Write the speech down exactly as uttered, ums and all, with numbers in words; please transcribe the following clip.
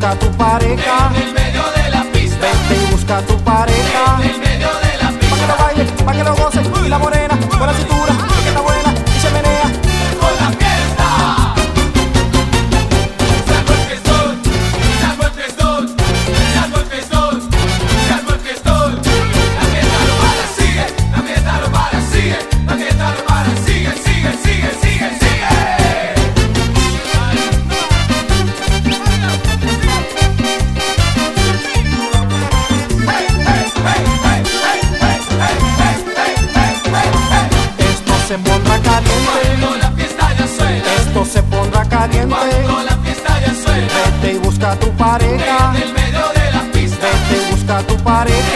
busca tu pareja. En el medio de la pista. Vete y busca tu pareja. En el medio de la pista. Pa' que lo baile, pa' que lo goce. Y la morena, con la cintura, que está buena y se menea. Con la fiesta. Se armó el fiestón, se armó el fiestón, se armó el fiestón, se armó el fiestón. La fiesta no para, sigue, la fiesta no para, sigue, la fiesta no para, sigue, sigue, sigue, sigue, sigue. Se pondrá caliente, Cuando la fiesta ya suena, esto se pondrá caliente. cuando la fiesta ya suena, Vete y busca tu pareja. en el medio de la pista. Vete y busca tu pareja.